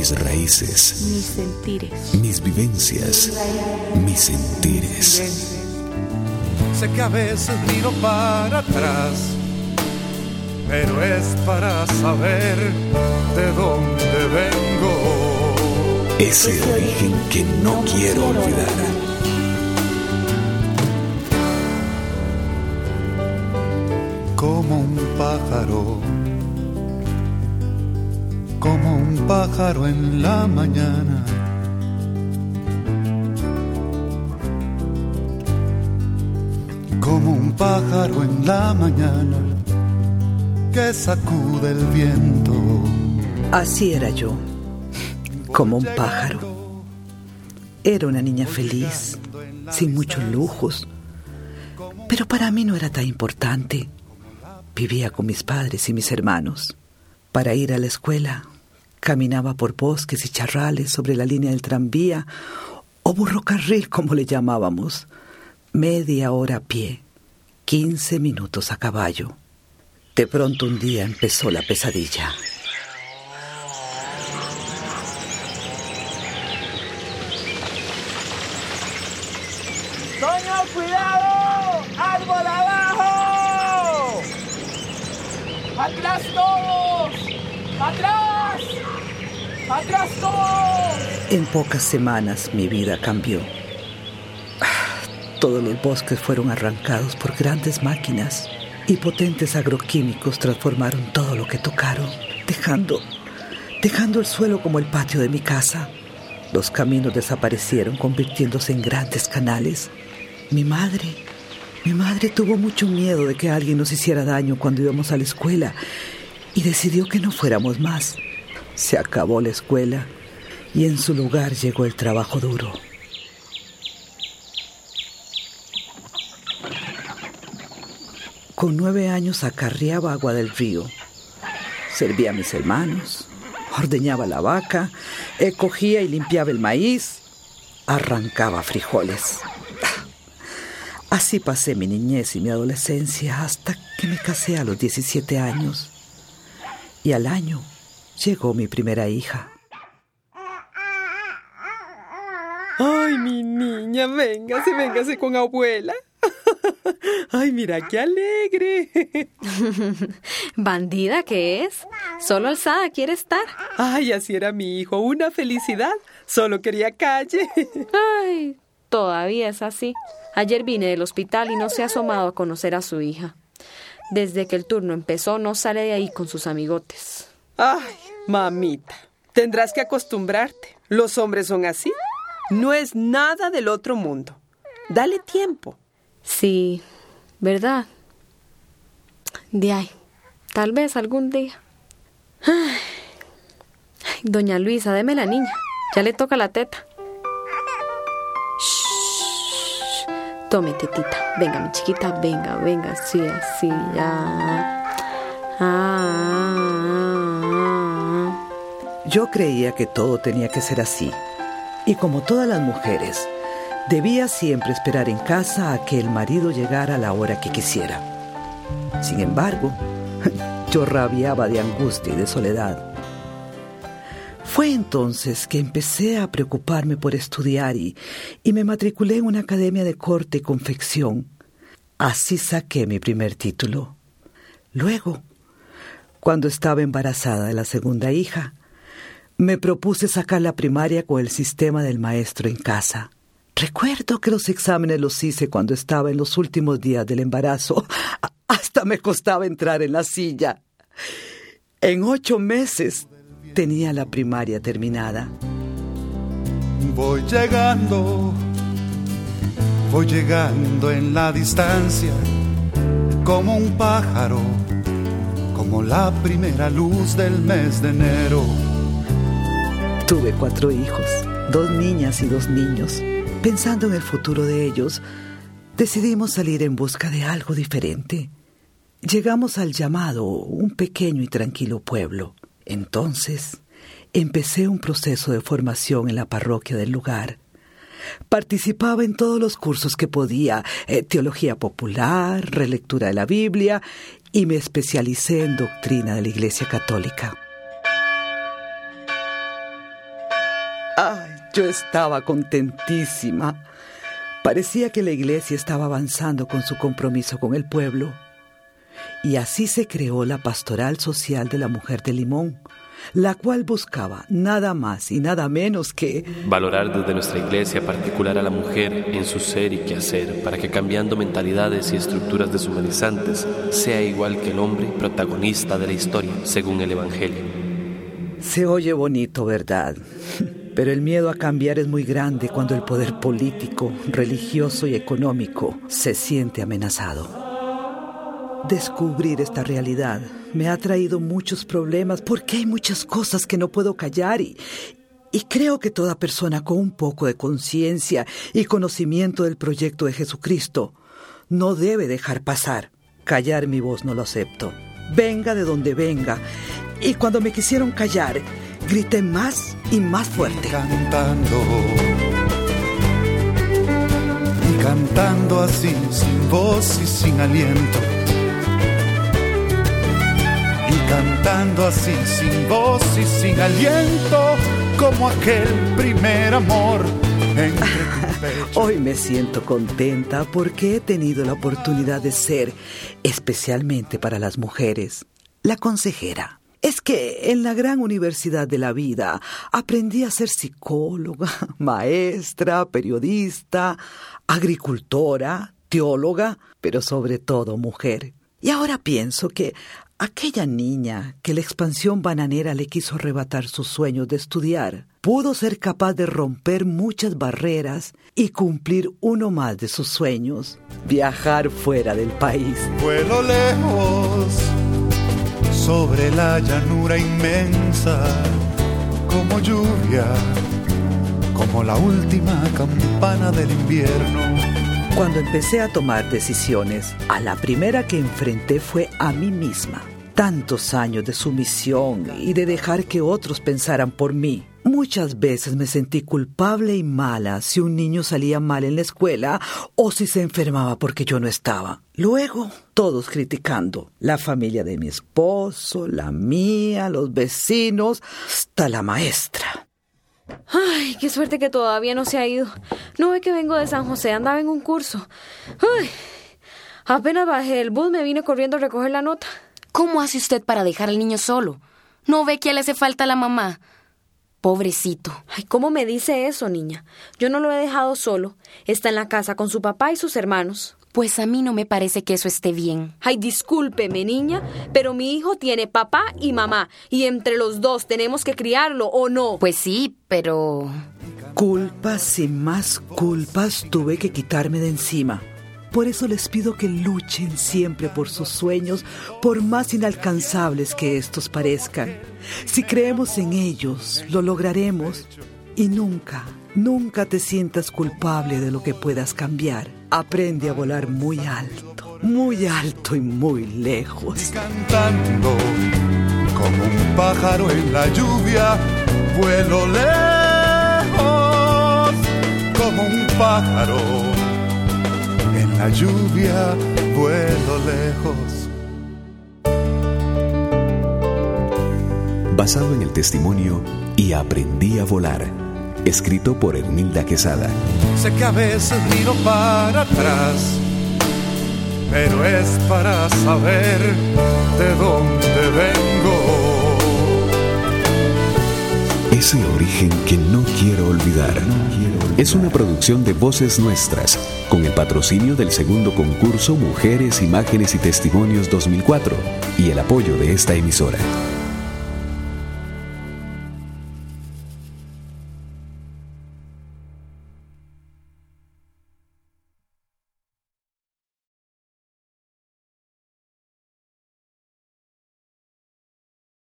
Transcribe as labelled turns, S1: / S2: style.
S1: mis raíces,
S2: mis sentires,
S1: mis vivencias, mis sentires.
S3: Sé que a veces miro para atrás, pero es para saber de dónde vengo.
S1: Ese origen que no quiero olvidar.
S3: Como un pájaro en la mañana, como un pájaro en la mañana que sacude el viento.
S4: Así era yo, como un pájaro. Era una niña feliz, sin muchos lujos, pero para mí no era tan importante. Vivía con mis padres y mis hermanos. Para ir a la escuela, caminaba por bosques y charrales sobre la línea del tranvía, o burrocarril como le llamábamos. Media hora a pie, 15 minutos a caballo. De pronto un día empezó la pesadilla.
S5: ¡Doña, cuidado! ¡Árbol abajo! ¡Atrás todos! ¡Atrás! ¡Atrás todos!
S4: En pocas semanas mi vida cambió. Todos los bosques fueron arrancados por grandes máquinas y potentes agroquímicos transformaron todo lo que tocaron, dejando el suelo como el patio de mi casa. Los caminos desaparecieron, convirtiéndose en grandes canales. Mi madre tuvo mucho miedo de que alguien nos hiciera daño cuando íbamos a la escuela y decidió que no fuéramos más. Se acabó la escuela y en su lugar llegó el trabajo duro. Con 9 años acarreaba agua del río, servía a mis hermanos, ordeñaba la vaca, cogía y limpiaba el maíz, arrancaba frijoles. Así pasé mi niñez y mi adolescencia hasta que me casé a los 17 años. Y al año llegó mi primera hija.
S6: ¡Ay, mi niña! Véngase con abuela. ¡Ay, mira qué alegre!
S2: ¿Bandida qué es? Solo alzada quiere estar.
S6: ¡Ay, así era mi hijo! ¡Una felicidad! Solo quería calle.
S2: ¡Ay! Todavía es así. Ayer vine del hospital y no se ha asomado a conocer a su hija. Desde que el turno empezó no sale de ahí con sus amigotes.
S6: ¡Ay, mamita! Tendrás que acostumbrarte. Los hombres son así. No es nada del otro mundo. Dale tiempo.
S2: Sí, ¿verdad? De ahí, tal vez algún día. Ay, doña Luisa, deme la niña. Ya le toca la teta. Shh. Tome, tetita. Venga, mi chiquita, venga. Sí, así, ya.
S4: Yo creía que todo tenía que ser así. Y como todas las mujeres, debía siempre esperar en casa a que el marido llegara a la hora que quisiera. Sin embargo, yo rabiaba de angustia y de soledad. Fue entonces que empecé a preocuparme por estudiar y me matriculé en una academia de corte y confección. Así saqué mi primer título. Luego, cuando estaba embarazada de la segunda hija, me propuse sacar la primaria con el sistema del maestro en casa. Recuerdo que los exámenes los hice cuando estaba en los últimos días del embarazo. Hasta me costaba entrar en la silla. En 8 meses tenía la primaria terminada.
S3: Voy llegando en la distancia, como un pájaro, como la primera luz del mes de enero.
S4: Tuve 4 hijos, 2 niñas y 2 niños. Pensando en el futuro de ellos, decidimos salir en busca de algo diferente. Llegamos al llamado, un pequeño y tranquilo pueblo. Entonces, empecé un proceso de formación en la parroquia del lugar. Participaba en todos los cursos que podía, teología popular, relectura de la Biblia, y me especialicé en doctrina de la Iglesia Católica. Ay, yo estaba contentísima. Parecía que la iglesia estaba avanzando con su compromiso con el pueblo. Y así se creó la Pastoral Social de la Mujer de Limón, la cual buscaba nada más y nada menos que
S7: valorar desde nuestra iglesia particular a la mujer en su ser y quehacer, para que cambiando mentalidades y estructuras deshumanizantes, sea igual que el hombre protagonista de la historia, según el Evangelio.
S4: Se oye bonito, ¿verdad? Pero el miedo a cambiar es muy grande cuando el poder político, religioso y económico se siente amenazado. Descubrir esta realidad me ha traído muchos problemas porque hay muchas cosas que no puedo callar y creo que toda persona con un poco de conciencia y conocimiento del proyecto de Jesucristo no debe dejar pasar. Callar mi voz no lo acepto. Venga de donde venga. Y cuando me quisieron callar, grité más y más fuerte.
S3: Y cantando así, sin voz y sin aliento. Y cantando así, sin voz y sin aliento, como aquel primer amor entre tu pecho.
S4: Hoy me siento contenta porque he tenido la oportunidad de ser, especialmente para las mujeres, la consejera. Es que en la gran universidad de la vida aprendí a ser psicóloga, maestra, periodista, agricultora, teóloga, pero sobre todo mujer. Y ahora pienso que aquella niña que la expansión bananera le quiso arrebatar sus sueños de estudiar, pudo ser capaz de romper muchas barreras y cumplir uno más de sus sueños, viajar fuera del país.
S3: Vuelo lejos sobre la llanura inmensa, como lluvia, como la última campana del invierno.
S4: Cuando empecé a tomar decisiones, a la primera que enfrenté fue a mí misma. Tantos años de sumisión y de dejar que otros pensaran por mí. Muchas veces me sentí culpable y mala si un niño salía mal en la escuela o si se enfermaba porque yo no estaba. Luego, todos criticando. La familia de mi esposo, la mía, los vecinos, hasta la maestra.
S2: Ay, qué suerte que todavía no se ha ido. No ve que vengo de San José, andaba en un curso. Ay, apenas bajé del bus me vine corriendo a recoger la nota.
S8: ¿Cómo hace usted para dejar al niño solo? ¿No ve que le hace falta a la mamá? Pobrecito.
S2: Ay, ¿cómo me dice eso, niña? Yo no lo he dejado solo. Está en la casa con su papá y sus hermanos.
S8: Pues a mí no me parece que eso esté bien.
S2: Ay, discúlpeme, niña, pero mi hijo tiene papá y mamá, y entre los dos tenemos que criarlo, ¿o no?
S8: Pues sí, pero...
S4: Culpas y más culpas tuve que quitarme de encima. Por eso les pido que luchen siempre por sus sueños, por más inalcanzables que estos parezcan. Si creemos en ellos, lo lograremos. Y nunca, nunca te sientas culpable de lo que puedas cambiar. Aprende a volar muy alto y muy lejos.
S3: Y cantando como un pájaro en la lluvia, vuelo lejos como un pájaro. En la lluvia, vuelo lejos.
S1: Basado en el testimonio Y aprendí a volar, escrito por Ernilda Quesada.
S3: Sé que a veces miro para atrás, pero es para saber de dónde vengo.
S1: Ese origen que no quiero olvidar. Es una producción de Voces Nuestras, con el patrocinio del segundo concurso Mujeres, Imágenes y Testimonios 2004 y el apoyo de esta emisora.